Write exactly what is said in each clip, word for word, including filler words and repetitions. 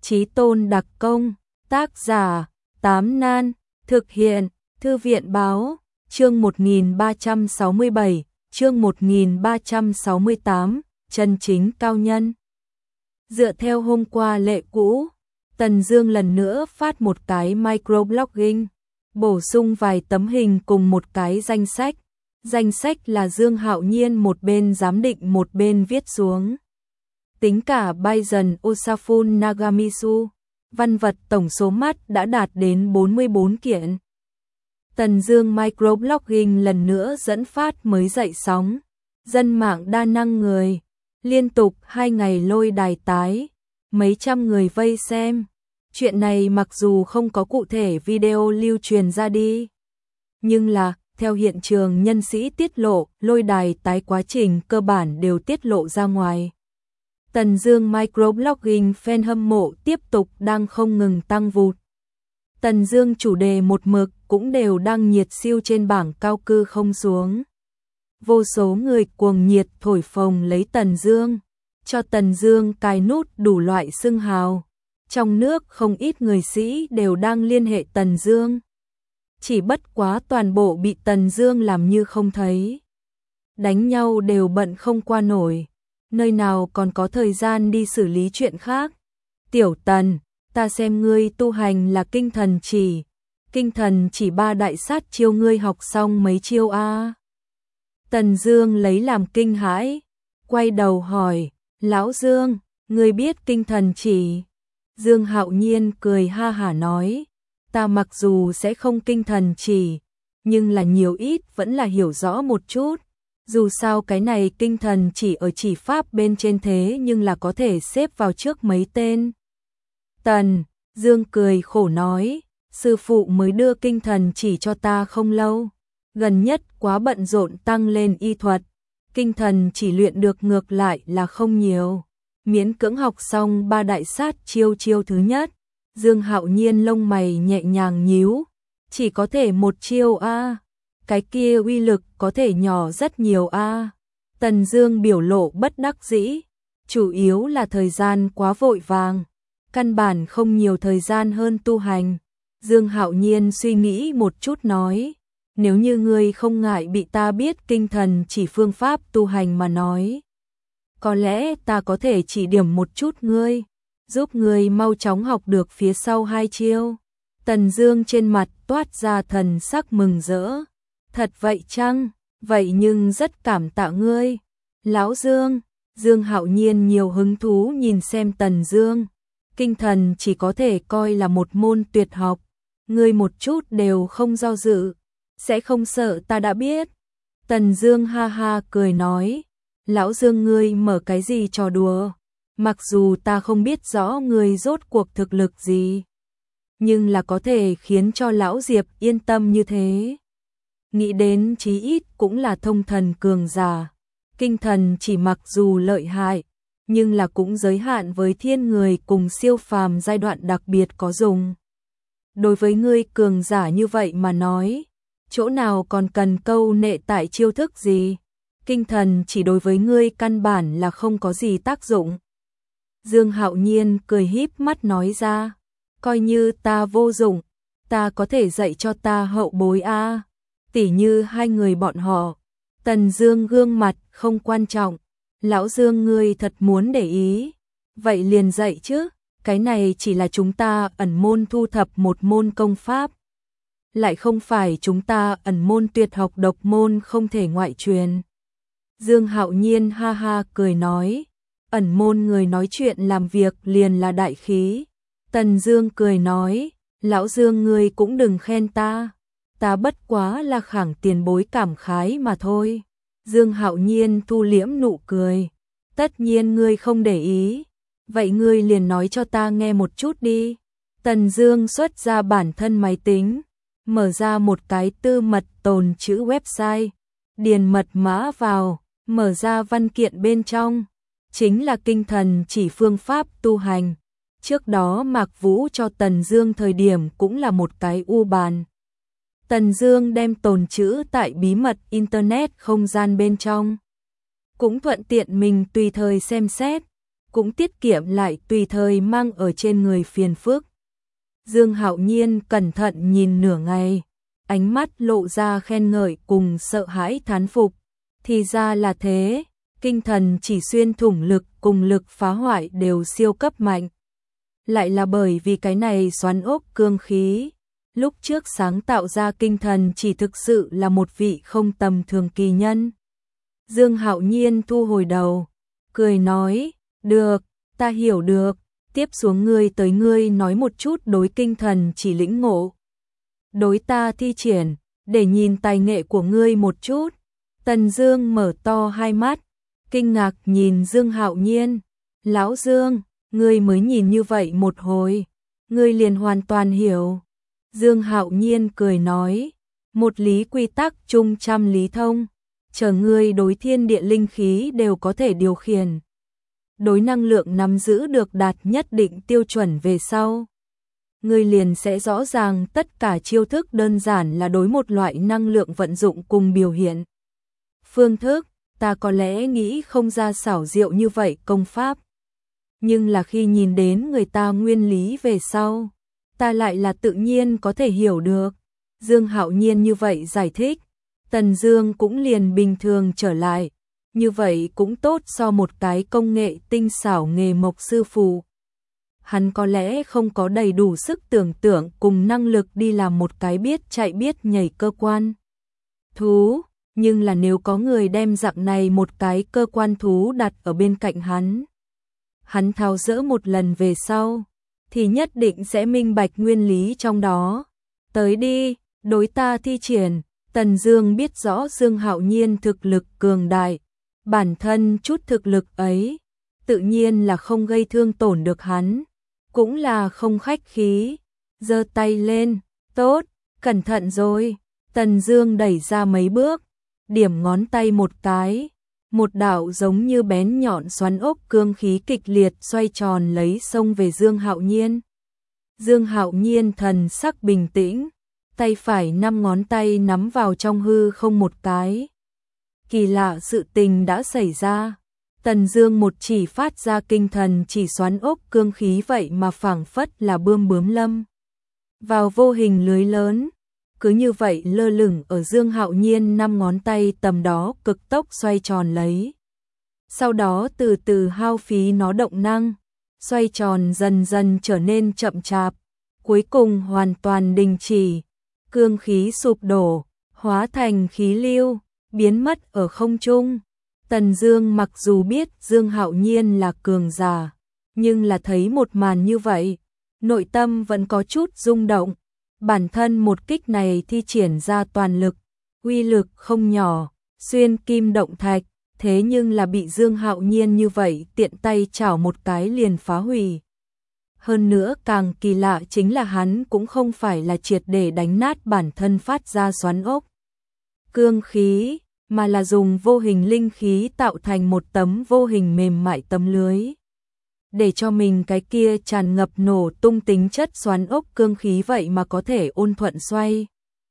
Chí Tôn đặc công, tác giả, Tám Nan, thực hiện, Thư viện báo, chương một nghìn ba trăm sáu mươi bảy, chương một nghìn ba trăm sáu mươi tám, chân chính cao nhân. Dựa theo hôm qua lệ cũ, Tần Dương lần nữa phát một cái microblogging, bổ sung vài tấm hình cùng một cái danh sách. Danh sách là Dương Hạo Nhiên một bên giám định một bên viết xuống. Tính cả Baizen Osafun Nagamitsu, văn vật tổng số mắt đã đạt đến bốn mươi bốn kiện. Tần Dương microblogging lần nữa dẫn phát mới dậy sóng, dân mạng đa năng người, liên tục hai ngày lôi đài tái, mấy trăm người vây xem. Chuyện này mặc dù không có cụ thể video lưu truyền ra đi, nhưng là, theo hiện trường nhân sĩ tiết lộ, lôi đài tái quá trình cơ bản đều tiết lộ ra ngoài. Tần Dương microblogging fan hâm mộ tiếp tục đang không ngừng tăng vụt. Tần Dương chủ đề một mực cũng đều đang nhiệt siêu trên bảng cao cư không xuống. Vô số người cuồng nhiệt thổi phồng lấy Tần Dương, cho Tần Dương cài nút đủ loại xưng hào. Trong nước không ít người sĩ đều đang liên hệ Tần Dương. Chỉ bất quá toàn bộ bị Tần Dương làm như không thấy. Đánh nhau đều bận không qua nổi, nơi nào còn có thời gian đi xử lý chuyện khác. Tiểu Tần, ta xem ngươi tu hành là kinh thần chỉ, kinh thần chỉ ba đại sát chiêu ngươi học xong mấy chiêu a? Tần Dương lấy làm kinh hãi, quay đầu hỏi, lão Dương, ngươi biết kinh thần chỉ? Dương Hạo Nhiên cười ha hả nói, ta mặc dù sẽ không kinh thần chỉ, nhưng là nhiều ít vẫn là hiểu rõ một chút. Dù sao cái này kinh thần chỉ ở chỉ pháp bên trên thế nhưng là có thể xếp vào trước mấy tên. Tần Dương cười khổ nói, sư phụ mới đưa kinh thần chỉ cho ta không lâu, gần nhất quá bận rộn tăng lên y thuật, kinh thần chỉ luyện được ngược lại là không nhiều. Miễn cưỡng học xong ba đại sát chiêu chiêu thứ nhất, Dương Hạo Nhiên lông mày nhẹ nhàng nhíu, chỉ có thể một chiêu a, cái kia uy lực có thể nhỏ rất nhiều a. Tần Dương biểu lộ bất đắc dĩ, chủ yếu là thời gian quá vội vàng, căn bản không nhiều thời gian hơn tu hành. Dương Hạo Nhiên suy nghĩ một chút nói, nếu như ngươi không ngại bị ta biết kinh thần chỉ phương pháp tu hành mà nói, có lẽ ta có thể chỉ điểm một chút ngươi, giúp ngươi mau chóng học được phía sau hai chiêu. Tần Dương trên mặt toát ra thần sắc mừng rỡ. Thật vậy chăng? Vậy nhưng rất cảm tạ ngươi. Lão Dương, Dương Hạo Nhiên nhiều hứng thú nhìn xem Tần Dương. Kinh thần chỉ có thể coi là một môn tuyệt học, ngươi một chút đều không do dự, sẽ không sợ ta đã biết. Tần Dương ha ha cười nói, lão Dương ngươi mở cái gì trò đùa, mặc dù ta không biết rõ ngươi rốt cuộc thực lực gì, nhưng là có thể khiến cho lão Diệp yên tâm như thế. Nghĩ đến chí ít cũng là thông thần cường giả, kinh thần chỉ mặc dù lợi hại, nhưng là cũng giới hạn với thiên người cùng siêu phàm giai đoạn đặc biệt có dùng. Đối với ngươi cường giả như vậy mà nói, chỗ nào còn cần câu nệ tại chiêu thức gì? Kinh thần chỉ đối với ngươi căn bản là không có gì tác dụng. Dương Hạo Nhiên cười híp mắt nói ra, coi như ta vô dụng, ta có thể dạy cho ta hậu bối a, tỉ như hai người bọn họ. Tần Dương gương mặt không quan trọng, lão Dương ngươi thật muốn để ý, vậy liền dạy chứ, cái này chỉ là chúng ta ẩn môn thu thập một môn công pháp, lại không phải chúng ta ẩn môn tuyệt học độc môn không thể ngoại truyền. Dương Hạo Nhiên ha ha cười nói, ẩn môn người nói chuyện làm việc liền là đại khí. Tần Dương cười nói, lão Dương ngươi cũng đừng khen ta, ta bất quá là khẳng tiền bối cảm khái mà thôi. Dương Hạo Nhiên thu liễm nụ cười, tất nhiên ngươi không để ý, vậy ngươi liền nói cho ta nghe một chút đi. Tần Dương xuất ra bản thân máy tính, mở ra một cái tư mật tồn chữ website, điền mật mã vào, mở ra văn kiện bên trong, chính là kinh thần chỉ phương pháp tu hành. Trước đó Mạc Vũ cho Tần Dương thời điểm cũng là một cái u bàn. Tần Dương đem tồn chữ tại bí mật internet không gian bên trong, cũng thuận tiện mình tùy thời xem xét. cũng tiết kiệm lại tùy thời mang ở trên người phiền phức. Dương Hạo Nhiên cẩn thận nhìn nửa ngày, ánh mắt lộ ra khen ngợi cùng sợ hãi thán phục. Thì ra là thế, kinh thần chỉ xuyên thủng lực cùng lực phá hoại đều siêu cấp mạnh. Lại là bởi vì cái này xoắn ốc cương khí. Lúc trước sáng tạo ra kinh thần chỉ thực sự là một vị không tầm thường kỳ nhân. Dương Hạo Nhiên thu hồi đầu, cười nói, được, ta hiểu được, tiếp xuống ngươi tới ngươi nói một chút đối kinh thần chỉ lĩnh ngộ. Đối ta thi triển, để nhìn tài nghệ của ngươi một chút. Tần Dương mở to hai mắt, kinh ngạc nhìn Dương Hạo Nhiên. Lão Dương, ngươi mới nhìn như vậy một hồi, ngươi liền hoàn toàn hiểu. Dương Hạo Nhiên cười nói, một lý quy tắc chung trăm lý thông, chờ ngươi đối thiên địa linh khí đều có thể điều khiển. Đối năng lượng nắm giữ được đạt nhất định tiêu chuẩn về sau. Ngươi liền sẽ rõ ràng tất cả chiêu thức đơn giản là đối một loại năng lượng vận dụng cùng biểu hiện. Phương thức, ta có lẽ nghĩ không ra xảo diệu như vậy công pháp. Nhưng là khi nhìn đến người ta nguyên lý về sau, ta lại là tự nhiên có thể hiểu được. Dương Hạo Nhiên như vậy giải thích, Tần Dương cũng liền bình thường trở lại. Như vậy cũng tốt so một cái công nghệ tinh xảo nghề mộc sư phụ. Hắn có lẽ không có đầy đủ sức tưởng tượng cùng năng lực đi làm một cái biết chạy biết nhảy cơ quan thú, nhưng là nếu có người đem dạng này một cái cơ quan thú đặt ở bên cạnh hắn, hắn tháo dỡ một lần về sau, thì nhất định sẽ minh bạch nguyên lý trong đó. Tới đi, đối ta thi triển. Tần Dương biết rõ Dương Hạo Nhiên thực lực cường đại, bản thân chút thực lực ấy, tự nhiên là không gây thương tổn được hắn, cũng là không khách khí, giơ tay lên, tốt, cẩn thận rồi. Tần Dương đẩy ra mấy bước, điểm ngón tay một cái, một đạo giống như bén nhọn xoắn ốc cương khí kịch liệt xoay tròn lấy xông về Dương Hạo Nhiên. Dương Hạo Nhiên thần sắc bình tĩnh, tay phải năm ngón tay nắm vào trong hư không một cái. Kỳ lạ sự tình đã xảy ra. Tần Dương một chỉ phát ra kinh thần chỉ xoắn ốc cương khí vậy mà phảng phất là bươm bướm lâm vào vô hình lưới lớn, cứ như vậy lơ lửng ở Dương Hạo Nhiên năm ngón tay tầm đó cực tốc xoay tròn lấy. Sau đó từ từ hao phí nó động năng, xoay tròn dần dần trở nên chậm chạp, cuối cùng hoàn toàn đình chỉ, cương khí sụp đổ, hóa thành khí lưu, biến mất ở không trung. Tần Dương mặc dù biết Dương Hạo Nhiên là cường giả, nhưng là thấy một màn như vậy, nội tâm vẫn có chút rung động. Bản thân một kích này thi triển ra toàn lực, uy lực không nhỏ, xuyên kim động thạch, thế nhưng là bị Dương Hạo Nhiên như vậy tiện tay chảo một cái liền phá hủy. Hơn nữa càng kỳ lạ chính là hắn cũng không phải là triệt để đánh nát bản thân phát ra xoắn ốc cương khí, mà là dùng vô hình linh khí tạo thành một tấm vô hình mềm mại tấm lưới, để cho mình cái kia tràn ngập nổ tung tính chất xoắn ốc cương khí vậy mà có thể ôn thuận xoay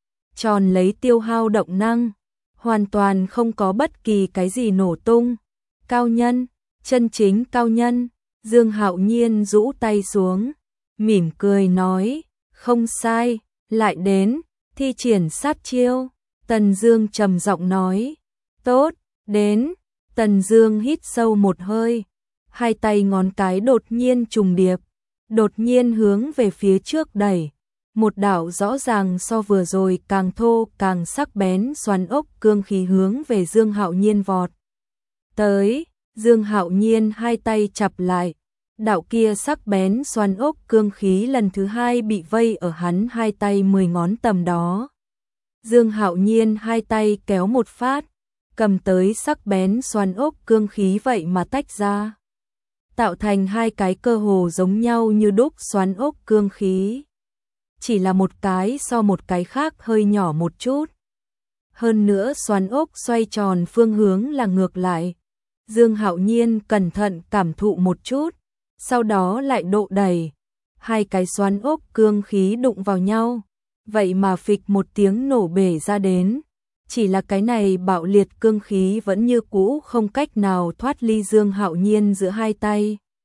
tròn lấy tiêu hao động năng, hoàn toàn không có bất kỳ cái gì nổ tung. Cao nhân, chân chính cao nhân. Dương Hạo Nhiên rũ tay xuống, mỉm cười nói, không sai, lại đến, thi triển sát chiêu. Tần Dương trầm giọng nói, tốt, đến. Tần Dương hít sâu một hơi, hai tay ngón cái đột nhiên trùng điệp, đột nhiên hướng về phía trước đẩy. Một đạo rõ ràng so vừa rồi càng thô càng sắc bén xoắn ốc cương khí hướng về Dương Hạo Nhiên vọt tới. Dương Hạo Nhiên hai tay chặp lại, đạo kia sắc bén xoắn ốc cương khí lần thứ hai bị vây ở hắn hai tay mười ngón tầm đó. Dương Hạo Nhiên hai tay kéo một phát, cầm tới sắc bén xoắn ốc cương khí vậy mà tách ra, tạo thành hai cái cơ hồ giống nhau như đúc xoắn ốc cương khí. Chỉ là một cái so một cái khác hơi nhỏ một chút. Hơn nữa xoắn ốc xoay tròn phương hướng là ngược lại. Dương Hạo Nhiên cẩn thận cảm thụ một chút, sau đó lại độ đẩy. Hai cái xoắn ốc cương khí đụng vào nhau, vậy mà phịch một tiếng nổ bể ra đến. Chỉ là cái này bạo liệt cương khí vẫn như cũ không cách nào thoát ly Dương Hạo Nhiên giữa hai tay.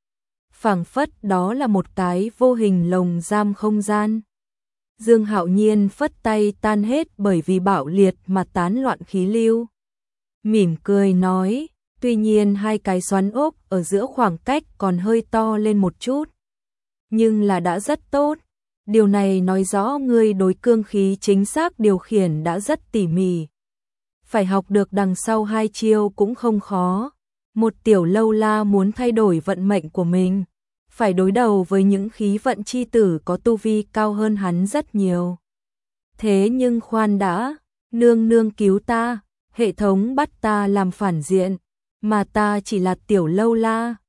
phảng phất đó là một cái vô hình lồng giam không gian. Dương Hạo Nhiên phất tay tan hết bởi vì bạo liệt mà tán loạn khí lưu. Mỉm cười nói, tuy nhiên hai cái xoắn ốc ở giữa khoảng cách còn hơi to lên một chút. Nhưng là đã rất tốt. Điều này nói rõ ngươi đối cương khí chính xác điều khiển đã rất tỉ mỉ. Phải học được đằng sau hai chiêu cũng không khó. Một tiểu lâu la muốn thay đổi vận mệnh của mình, phải đối đầu với những khí vận chi tử có tu vi cao hơn hắn rất nhiều. Thế nhưng khoan đã, nương nương cứu ta, hệ thống bắt ta làm phản diện, mà ta chỉ là tiểu lâu la,